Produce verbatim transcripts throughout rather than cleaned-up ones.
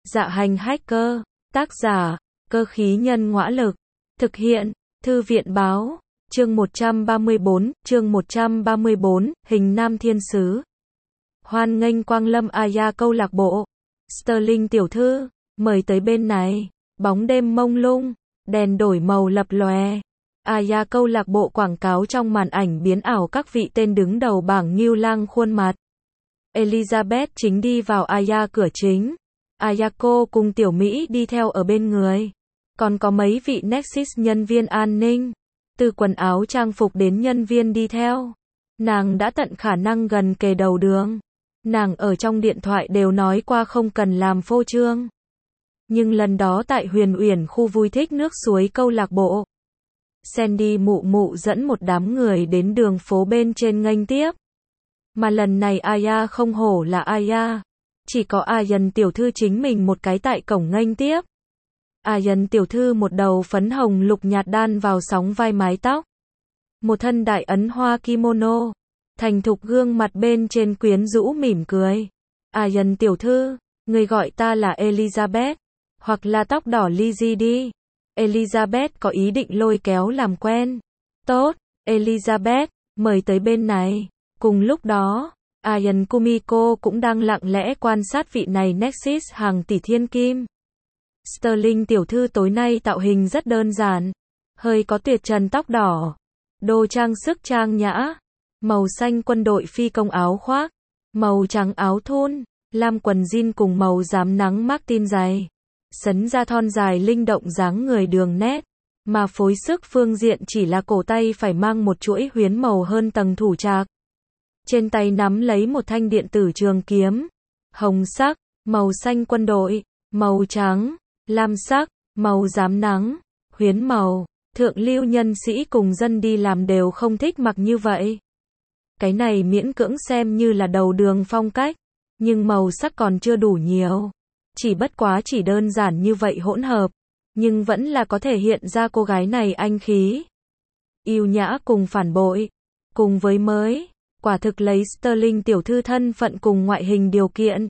Dạ hành hacker, tác giả, cơ khí nhân ngõa lực, thực hiện, thư viện báo, chương một trăm ba mươi bốn, chương một trăm ba mươi bốn, hình nam thiên sứ. Hoan nghênh quang lâm Aya câu lạc bộ. Sterling tiểu thư, mời tới bên này. Bóng đêm mông lung, đèn đổi màu lập lòe. Aya câu lạc bộ quảng cáo trong màn ảnh biến ảo các vị tên đứng đầu bảng Ngưu Lang khuôn mặt. Elizabeth chính đi vào Aya cửa chính. Ayako cùng tiểu Mỹ đi theo ở bên người. Còn có mấy vị Nexus nhân viên an ninh. Từ quần áo trang phục đến nhân viên đi theo. Nàng đã tận khả năng gần kề đầu đường. Nàng ở trong điện thoại đều nói qua không cần làm phô trương. Nhưng lần đó tại Huyền Uyển khu vui thích nước suối câu lạc bộ, Sandy mụ mụ dẫn một đám người đến đường phố bên trên nghênh tiếp. Mà lần này Aya không hổ là Aya. Chỉ có Ayan tiểu thư chính mình một cái tại cổng nghênh tiếp. Ayan tiểu thư một đầu phấn hồng lục nhạt đan vào sóng vai mái tóc. Một thân đại ấn hoa kimono. Thành thục gương mặt bên trên quyến rũ mỉm cười. Ayan tiểu thư, người gọi ta là Elizabeth. Hoặc là tóc đỏ Lizzie đi. Elizabeth có ý định lôi kéo làm quen. Tốt, Elizabeth, mời tới bên này. Cùng lúc đó, Ayan Kumiko cũng đang lặng lẽ quan sát vị này Nexus hàng tỷ thiên kim. Sterling tiểu thư tối nay tạo hình rất đơn giản. Hơi có tuyệt trần tóc đỏ. Đồ trang sức trang nhã. Màu xanh quân đội phi công áo khoác. Màu trắng áo thun. Lam quần jean cùng màu rám nắng Martin dày. Sấn ra thon dài linh động dáng người đường nét. Mà phối sức phương diện chỉ là cổ tay phải mang một chuỗi huyến màu hơn tầng thủ trạc. Trên tay nắm lấy một thanh điện tử trường kiếm. Hồng sắc, màu xanh quân đội, màu trắng, lam sắc, màu rám nắng, huyến màu. Thượng lưu nhân sĩ cùng dân đi làm đều không thích mặc như vậy. Cái này miễn cưỡng xem như là đầu đường phong cách. Nhưng màu sắc còn chưa đủ nhiều. Chỉ bất quá chỉ đơn giản như vậy hỗn hợp. Nhưng vẫn là có thể hiện ra cô gái này anh khí. Yêu nhã cùng phản bội. Cùng với mới. Quả thực lấy Sterling tiểu thư thân phận cùng ngoại hình điều kiện.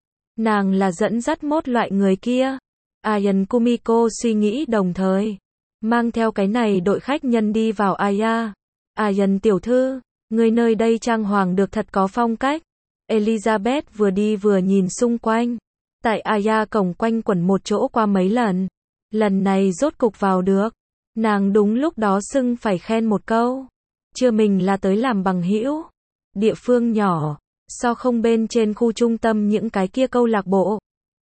Nàng là dẫn dắt mốt loại người kia. Ayan Kumiko suy nghĩ đồng thời. Mang theo cái này đội khách nhân đi vào Aya. Ayan tiểu thư, người nơi đây trang hoàng được thật có phong cách. Elizabeth vừa đi vừa nhìn xung quanh. Tại Aya cổng quanh quẩn một chỗ qua mấy lần. Lần này rốt cục vào được. Nàng đúng lúc đó xưng phải khen một câu. Chưa mình là tới làm bằng hữu. Địa phương nhỏ, so không bên trên khu trung tâm những cái kia câu lạc bộ.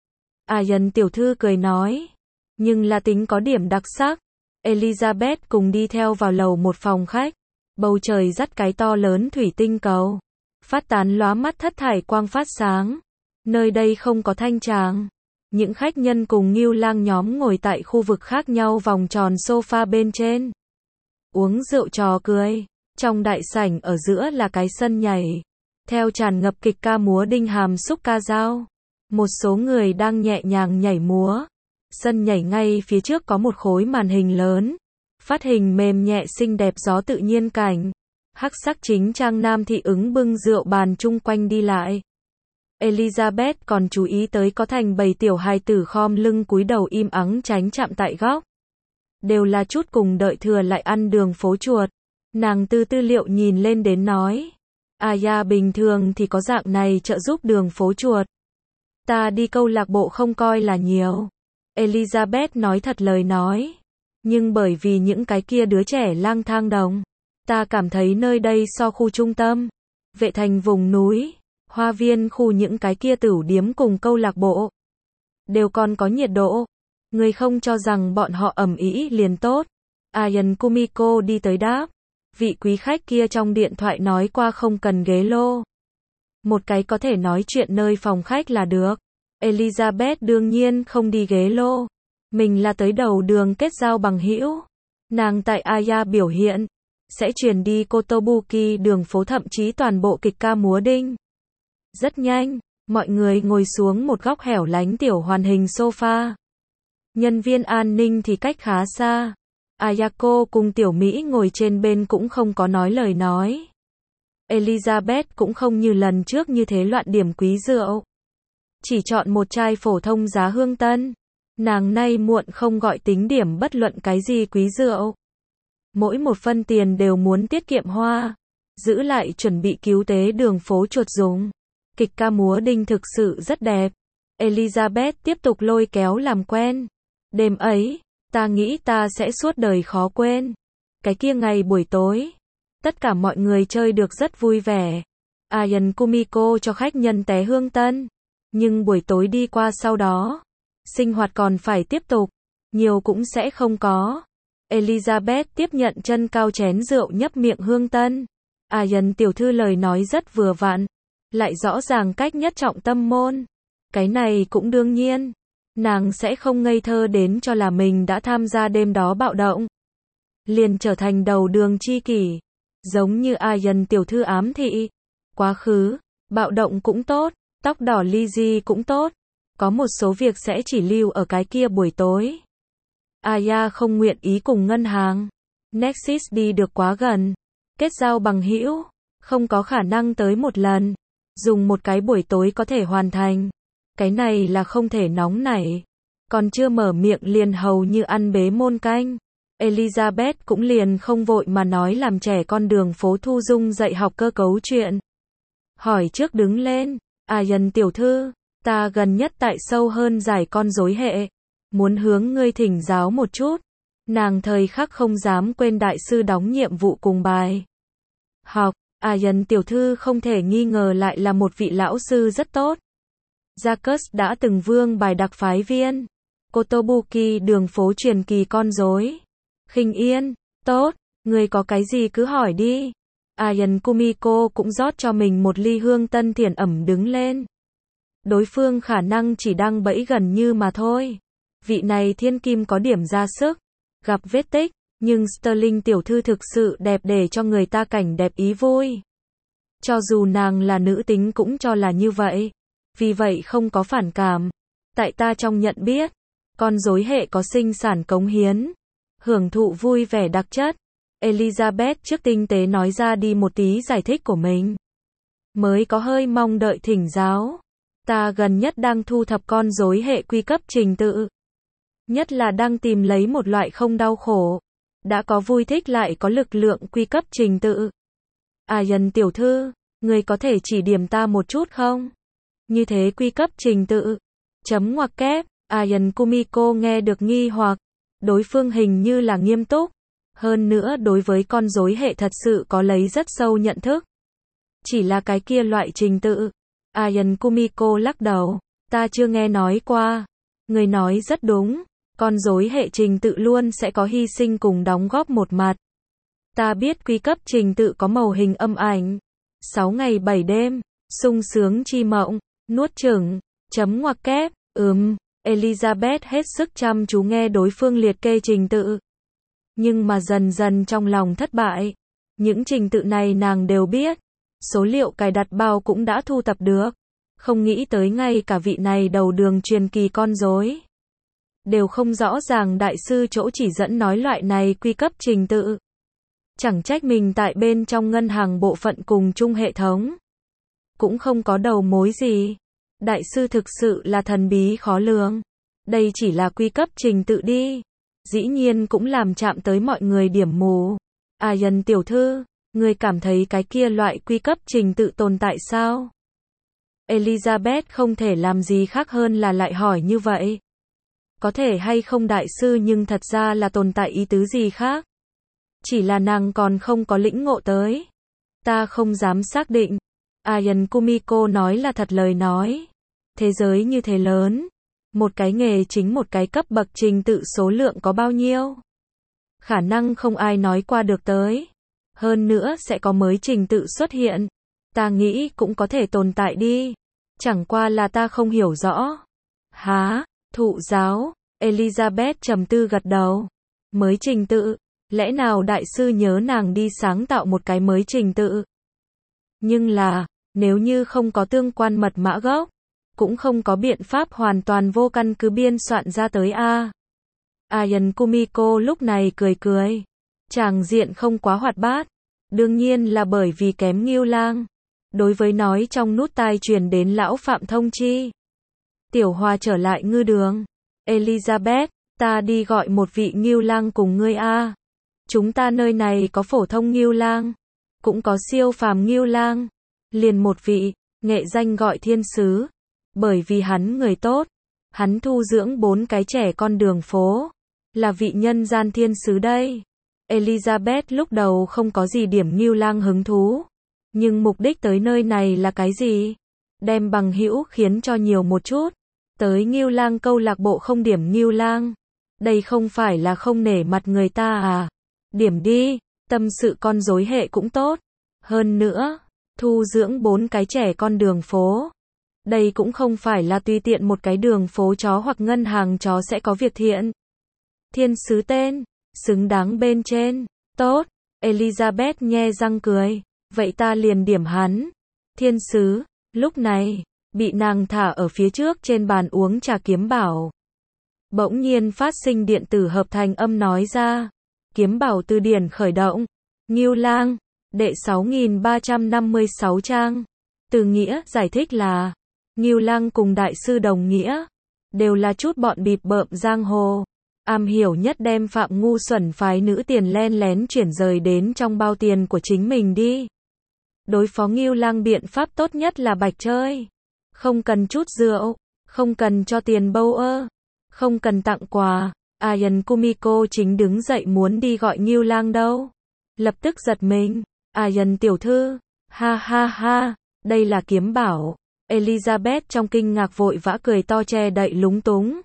Ayan tiểu thư cười nói. Nhưng là tính có điểm đặc sắc. Elizabeth cùng đi theo vào lầu một phòng khách. Bầu trời dắt cái to lớn thủy tinh cầu. Phát tán lóa mắt thất thải quang phát sáng. Nơi đây không có thanh tràng. Những khách nhân cùng Ngưu Lang nhóm ngồi tại khu vực khác nhau vòng tròn sofa bên trên. Uống rượu trò cười. Trong đại sảnh ở giữa là cái sân nhảy. Theo tràn ngập kịch ca múa đinh hàm xúc ca dao. Một số người đang nhẹ nhàng nhảy múa. Sân nhảy ngay phía trước có một khối màn hình lớn. Phát hình mềm nhẹ xinh đẹp gió tự nhiên cảnh. Hắc sắc chính trang nam thị ứng bưng rượu bàn chung quanh đi lại. Elizabeth còn chú ý tới có thành bầy tiểu hài tử khom lưng cúi đầu im ắng tránh chạm tại góc. Đều là chút cùng đợi thừa lại ăn đường phố chuột. Nàng từ tư liệu nhìn lên đến nói. Aya bình thường thì có dạng này trợ giúp đường phố chuột. Ta đi câu lạc bộ không coi là nhiều. Elizabeth nói thật lời nói. Nhưng bởi vì những cái kia đứa trẻ lang thang đồng. Ta cảm thấy nơi đây so khu trung tâm. Vệ thành vùng núi. Hoa viên khu những cái kia tửu điếm cùng câu lạc bộ. Đều còn có nhiệt độ. Người không cho rằng bọn họ ẩm ý liền tốt. Ayan Kumiko đi tới đáp. Vị quý khách kia trong điện thoại nói qua không cần ghế lô. Một cái có thể nói chuyện nơi phòng khách là được. Elizabeth đương nhiên không đi ghế lô. Mình là tới đầu đường kết giao bằng hữu. Nàng tại Aya biểu hiện. Sẽ chuyển đi Kotobuki đường phố thậm chí toàn bộ kịch ca múa đinh. Rất nhanh, mọi người ngồi xuống một góc hẻo lánh tiểu hoàn hình sofa. Nhân viên an ninh thì cách khá xa. Ayako cùng tiểu Mỹ ngồi trên bên cũng không có nói lời nói. Elizabeth cũng không như lần trước như thế loạn điểm quý rượu. chỉ chọn một chai phổ thông giá hương tân. Nàng nay muộn không gọi tính điểm bất luận cái gì quý rượu. Mỗi một phân tiền đều muốn tiết kiệm hoa, giữ lại chuẩn bị cứu tế đường phố chuột dùng. Kịch ca múa đinh thực sự rất đẹp. Elizabeth tiếp tục lôi kéo làm quen. Đêm ấy, ta nghĩ ta sẽ suốt đời khó quên. Cái kia ngày buổi tối, tất cả mọi người chơi được rất vui vẻ. Ayan Kumiko cho khách nhân té hương tân. Nhưng buổi tối đi qua sau đó, sinh hoạt còn phải tiếp tục, nhiều cũng sẽ không có. Elizabeth tiếp nhận chân cao chén rượu nhấp miệng hương tân. Ayan tiểu thư lời nói rất vừa vặn, lại rõ ràng cách nhất trọng tâm môn. Cái này cũng đương nhiên, nàng sẽ không ngây thơ đến cho là mình đã tham gia đêm đó bạo động, liền trở thành đầu đường chi kỷ. Giống như Ayan tiểu thư ám thị, quá khứ, bạo động cũng tốt, tóc đỏ Lizzie cũng tốt, có một số việc sẽ chỉ lưu ở cái kia buổi tối. Aya không nguyện ý cùng ngân hàng Nexus đi được quá gần, kết giao bằng hữu, không có khả năng tới một lần, dùng một cái buổi tối có thể hoàn thành. Cái này là không thể nóng nảy. Còn chưa mở miệng liền hầu như ăn bế môn canh. Elizabeth cũng liền không vội mà nói làm trẻ con đường phố Thu Dung dạy học cơ cấu chuyện. Hỏi trước đứng lên, Ayan tiểu thư, ta gần nhất tại sâu hơn giải con rối hệ, muốn hướng ngươi thỉnh giáo một chút. Nàng thời khắc không dám quên đại sư đóng nhiệm vụ cùng bài học. Ayan tiểu thư không thể nghi ngờ lại là một vị lão sư rất tốt. Jacques đã từng vương bài đặc phái viên. Kotobuki đường phố truyền kỳ con rối. Khinh Yên, tốt, người có cái gì cứ hỏi đi. Ayan Kumiko cũng rót cho mình một ly hương tân thiền ẩm đứng lên. Đối phương khả năng chỉ đang bẫy gần như mà thôi. Vị này thiên kim có điểm ra sức, gặp vết tích, nhưng Sterling tiểu thư thực sự đẹp để cho người ta cảnh đẹp ý vui. Cho dù nàng là nữ tính cũng cho là như vậy. Vì vậy không có phản cảm. Tại ta trong nhận biết, con rối hệ có sinh sản cống hiến, hưởng thụ vui vẻ đặc chất. Elizabeth trước tinh tế nói ra đi một tí giải thích của mình. Mới có hơi mong đợi thỉnh giáo. Ta gần nhất đang thu thập con rối hệ quy cấp trình tự. Nhất là đang tìm lấy một loại không đau khổ, đã có vui thích lại có lực lượng quy cấp trình tự. Ayan tiểu thư, người có thể chỉ điểm ta một chút không? Như thế quy cấp trình tự. Chấm ngoặc kép, Ayan Kumiko nghe được nghi hoặc. Đối phương hình như là nghiêm túc. Hơn nữa đối với con rối hệ thật sự có lấy rất sâu nhận thức. Chỉ là cái kia loại trình tự. Ayan Kumiko lắc đầu. Ta chưa nghe nói qua. Người nói rất đúng. Con rối hệ trình tự luôn sẽ có hy sinh cùng đóng góp một mặt. Ta biết quy cấp trình tự có màu hình âm ảnh. sáu ngày bảy đêm. Sung sướng chi mộng. Nuốt chửng. Chấm ngoặc kép. Ừm. Elizabeth hết sức chăm chú nghe đối phương liệt kê trình tự. Nhưng mà dần dần trong lòng thất bại. Những trình tự này nàng đều biết. Số liệu cài đặt bao cũng đã thu thập được. Không nghĩ tới ngay cả vị này đầu đường truyền kỳ con rối đều không rõ ràng đại sư chỗ chỉ dẫn nói loại này quy cấp trình tự. Chẳng trách mình tại bên trong ngân hàng bộ phận cùng chung hệ thống. Cũng không có đầu mối gì. Đại sư thực sự là thần bí khó lường. Đây chỉ là quy cấp trình tự đi. Dĩ nhiên cũng làm chạm tới mọi người điểm mù. Ayan tiểu thư, người cảm thấy cái kia loại quy cấp trình tự tồn tại sao? Elizabeth không thể làm gì khác hơn là lại hỏi như vậy. Có thể hay không đại sư nhưng thật ra là tồn tại ý tứ gì khác. Chỉ là nàng còn không có lĩnh ngộ tới. Ta không dám xác định. Ayan Kumiko nói là thật lời nói. Thế giới như thế lớn. Một cái nghề chính một cái cấp bậc trình tự số lượng có bao nhiêu? Khả năng không ai nói qua được tới. Hơn nữa sẽ có mới trình tự xuất hiện. Ta nghĩ cũng có thể tồn tại đi. Chẳng qua là ta không hiểu rõ. Hả? Thụ giáo? Elizabeth trầm tư gật đầu. Mới trình tự? Lẽ nào đại sư nhớ nàng đi sáng tạo một cái mới trình tự? Nhưng là, nếu như không có tương quan mật mã gốc, cũng không có biện pháp hoàn toàn vô căn cứ biên soạn ra tới a. Ayan Kumiko lúc này cười cười. Tràng diện không quá hoạt bát. Đương nhiên là bởi vì kém Ngưu Lang. Đối với nói trong nút tai truyền đến lão Phạm Thông Chi. Tiểu Hòa trở lại ngư đường. Elizabeth, ta đi gọi một vị ngưu lang cùng ngươi a. Chúng ta nơi này có phổ thông ngưu lang, cũng có siêu phàm ngưu lang. Liền một vị, nghệ danh gọi thiên sứ. Bởi vì hắn người tốt, hắn thu dưỡng bốn cái trẻ con đường phố, là vị nhân gian thiên sứ đây. Elizabeth lúc đầu không có gì điểm ngưu lang hứng thú, nhưng mục đích tới nơi này là cái gì? Đem bằng hữu khiến cho nhiều một chút. Tới ngưu lang câu lạc bộ không điểm ngưu lang. Đây không phải là không nể mặt người ta à? Điểm đi, tâm sự con rối hệ cũng tốt. Hơn nữa, thu dưỡng bốn cái trẻ con đường phố. Đây cũng không phải là tùy tiện một cái đường phố chó hoặc ngân hàng chó sẽ có việc thiện. Thiên sứ tên, xứng đáng bên trên. Tốt, Elizabeth nhe răng cười. Vậy ta liền điểm hắn. Thiên sứ, lúc này, bị nàng thả ở phía trước trên bàn uống trà Kiếm Bảo. Bỗng nhiên phát sinh điện tử hợp thành âm nói ra. Kiếm Bảo từ điển khởi động. Ngưu lang, đệ sáu nghìn ba trăm năm mươi sáu trang. Từ nghĩa giải thích là, ngưu lang cùng đại sư đồng nghĩa, đều là chút bọn bịp bợm giang hồ. Am hiểu nhất đem phạm ngu xuẩn phái nữ tiền len lén chuyển rời đến trong bao tiền của chính mình đi. Đối phó ngưu lang biện pháp tốt nhất là bạch chơi. Không cần chút rượu, không cần cho tiền bâu ơ, không cần tặng quà. Ayan Kumiko chính đứng dậy muốn đi gọi ngưu lang đâu. Lập tức giật mình. Ayan tiểu thư, ha ha ha, đây là Kiếm Bảo. Elizabeth trong kinh ngạc vội vã cười to che đậy lúng túng.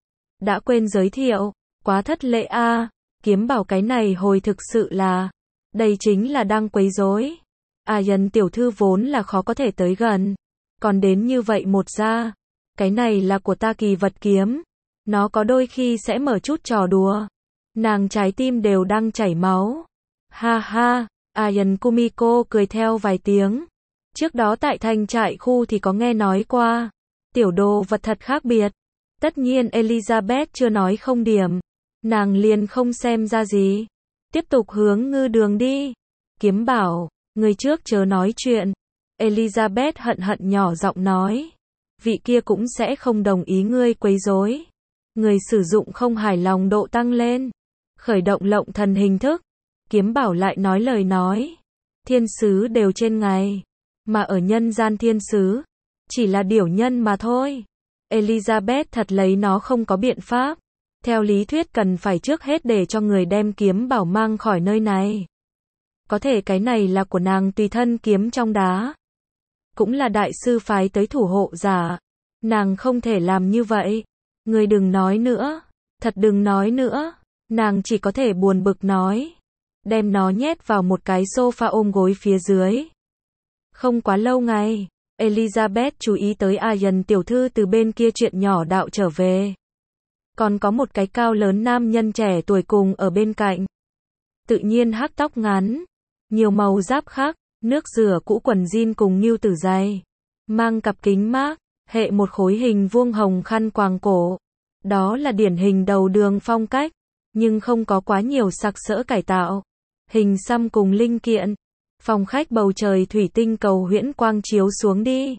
Đã quên giới thiệu, quá thất lễ a. À. Kiếm Bảo cái này hồi thực sự là, đây chính là đang quấy rối. Ayan tiểu thư vốn là khó có thể tới gần, còn đến như vậy một ra. Cái này là của ta kỳ vật kiếm. Nó có đôi khi sẽ mở chút trò đùa. Nàng trái tim đều đang chảy máu. Ha ha, Ayan Kumiko cười theo vài tiếng. Trước đó tại thành trại khu thì có nghe nói qua. Tiểu đồ vật thật khác biệt. Tất nhiên Elizabeth chưa nói không điểm. Nàng liền không xem ra gì. Tiếp tục hướng ngư đường đi. Kiếm Bảo, người trước chớ nói chuyện. Elizabeth hận hận nhỏ giọng nói. Vị kia cũng sẽ không đồng ý ngươi quấy rối. Người sử dụng không hài lòng độ tăng lên. Khởi động lộng thần hình thức. Kiếm Bảo lại nói lời nói. Thiên sứ đều trên ngày. Mà ở nhân gian thiên sứ, chỉ là điểu nhân mà thôi. Elizabeth thật lấy nó không có biện pháp. Theo lý thuyết cần phải trước hết để cho người đem Kiếm Bảo mang khỏi nơi này. Có thể cái này là của nàng tùy thân kiếm trong đá. Cũng là đại sư phái tới thủ hộ giả. Nàng không thể làm như vậy. Người đừng nói nữa. Thật đừng nói nữa. Nàng chỉ có thể buồn bực nói. Đem nó nhét vào một cái sofa ôm gối phía dưới. Không quá lâu ngày, Elizabeth chú ý tới Ayan tiểu thư từ bên kia chuyện nhỏ đạo trở về. Còn có một cái cao lớn nam nhân trẻ tuổi cùng ở bên cạnh. Tự nhiên hắc tóc ngắn, nhiều màu giáp khác, nước rửa cũ quần jean cùng ngưu tử dày. Mang cặp kính mát, hệ một khối hình vuông hồng khăn quàng cổ. Đó là điển hình đầu đường phong cách, nhưng không có quá nhiều sặc sỡ cải tạo. Hình xăm cùng linh kiện. Phòng khách bầu trời thủy tinh cầu huyễn quang chiếu xuống đi.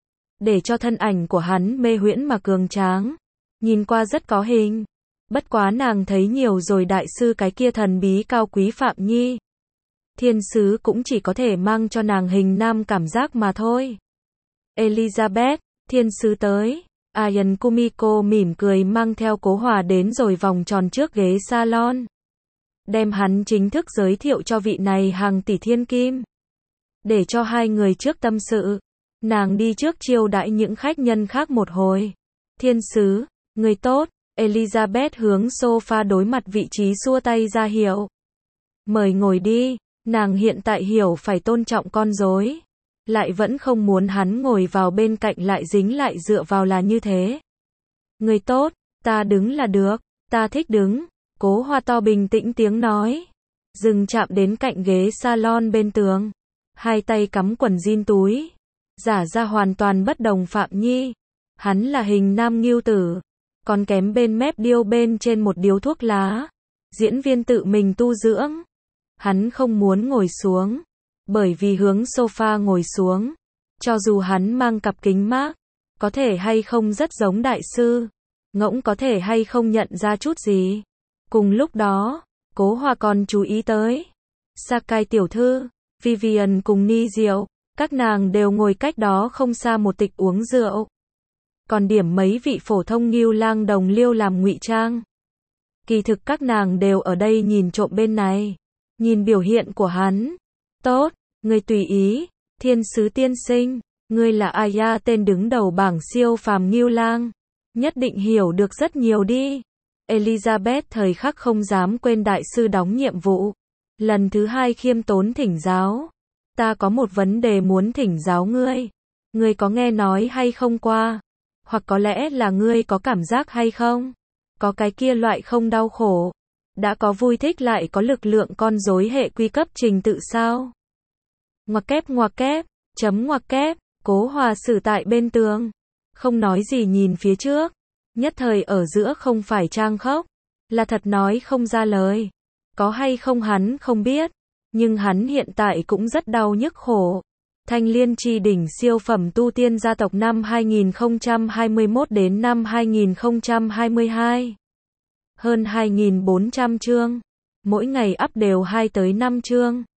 Để cho thân ảnh của hắn mê huyễn mà cường tráng. Nhìn qua rất có hình. Bất quá nàng thấy nhiều rồi đại sư cái kia thần bí cao quý Phạm Nhi. Thiên sứ cũng chỉ có thể mang cho nàng hình nam cảm giác mà thôi. Elizabeth, thiên sứ tới. Ayan Kumiko mỉm cười mang theo Cố Hòa đến rồi vòng tròn trước ghế salon. Đem hắn chính thức giới thiệu cho vị này hàng tỷ thiên kim. Để cho hai người trước tâm sự. Nàng đi trước chiêu đãi những khách nhân khác một hồi. Thiên sứ, người tốt. Elizabeth hướng sofa đối mặt vị trí xua tay ra hiệu. Mời ngồi đi. Nàng hiện tại hiểu phải tôn trọng con rối. Lại vẫn không muốn hắn ngồi vào bên cạnh lại dính lại dựa vào là như thế. Người tốt, ta đứng là được. Ta thích đứng. Cố Hoa to bình tĩnh tiếng nói. Dừng chạm đến cạnh ghế salon bên tường. Hai tay cắm quần jean túi. Giả ra hoàn toàn bất đồng Phạm Nhi. Hắn là hình nam ngưu tử. Còn kém bên mép điêu bên trên một điếu thuốc lá. Diễn viên tự mình tu dưỡng. Hắn không muốn ngồi xuống. Bởi vì hướng sofa ngồi xuống. Cho dù hắn mang cặp kính mát. có thể hay không rất giống đại sư, ngỗng có thể hay không nhận ra chút gì. Cùng lúc đó, Cố Hòa còn chú ý tới Sakai tiểu thư, Vivian cùng Ni Diệu, các nàng đều ngồi cách đó không xa một tịch uống rượu. Còn điểm mấy vị phổ thông Ngưu Lang đồng liêu làm ngụy trang. Kỳ thực các nàng đều ở đây nhìn trộm bên này, nhìn biểu hiện của hắn. Tốt, ngươi tùy ý, Thiên sứ tiên sinh, ngươi là Aya tên đứng đầu bảng siêu phàm Ngưu Lang, nhất định hiểu được rất nhiều đi. Elizabeth thời khắc không dám quên đại sư đóng nhiệm vụ. Lần thứ hai khiêm tốn thỉnh giáo. Ta có một vấn đề muốn thỉnh giáo ngươi. Ngươi có nghe nói hay không qua? Hoặc có lẽ là ngươi có cảm giác hay không? Có cái kia loại không đau khổ. Đã có vui thích lại có lực lượng con rối hệ quy cấp trình tự sao? Ngoặc kép ngoặc kép, chấm ngoặc kép, Cố Hòa xử tại bên tường. Không nói gì nhìn phía trước. Nhất thời ở giữa không phải trang khóc. Là thật nói không ra lời. Có hay không hắn không biết. Nhưng hắn hiện tại cũng rất đau nhức khổ. Thanh Liên Chi đỉnh siêu phẩm tu tiên gia tộc năm hai nghìn không trăm hai mươi mốt đến năm hai nghìn không trăm hai mươi hai. Hơn hai nghìn bốn trăm chương. Mỗi ngày up đều hai tới năm chương.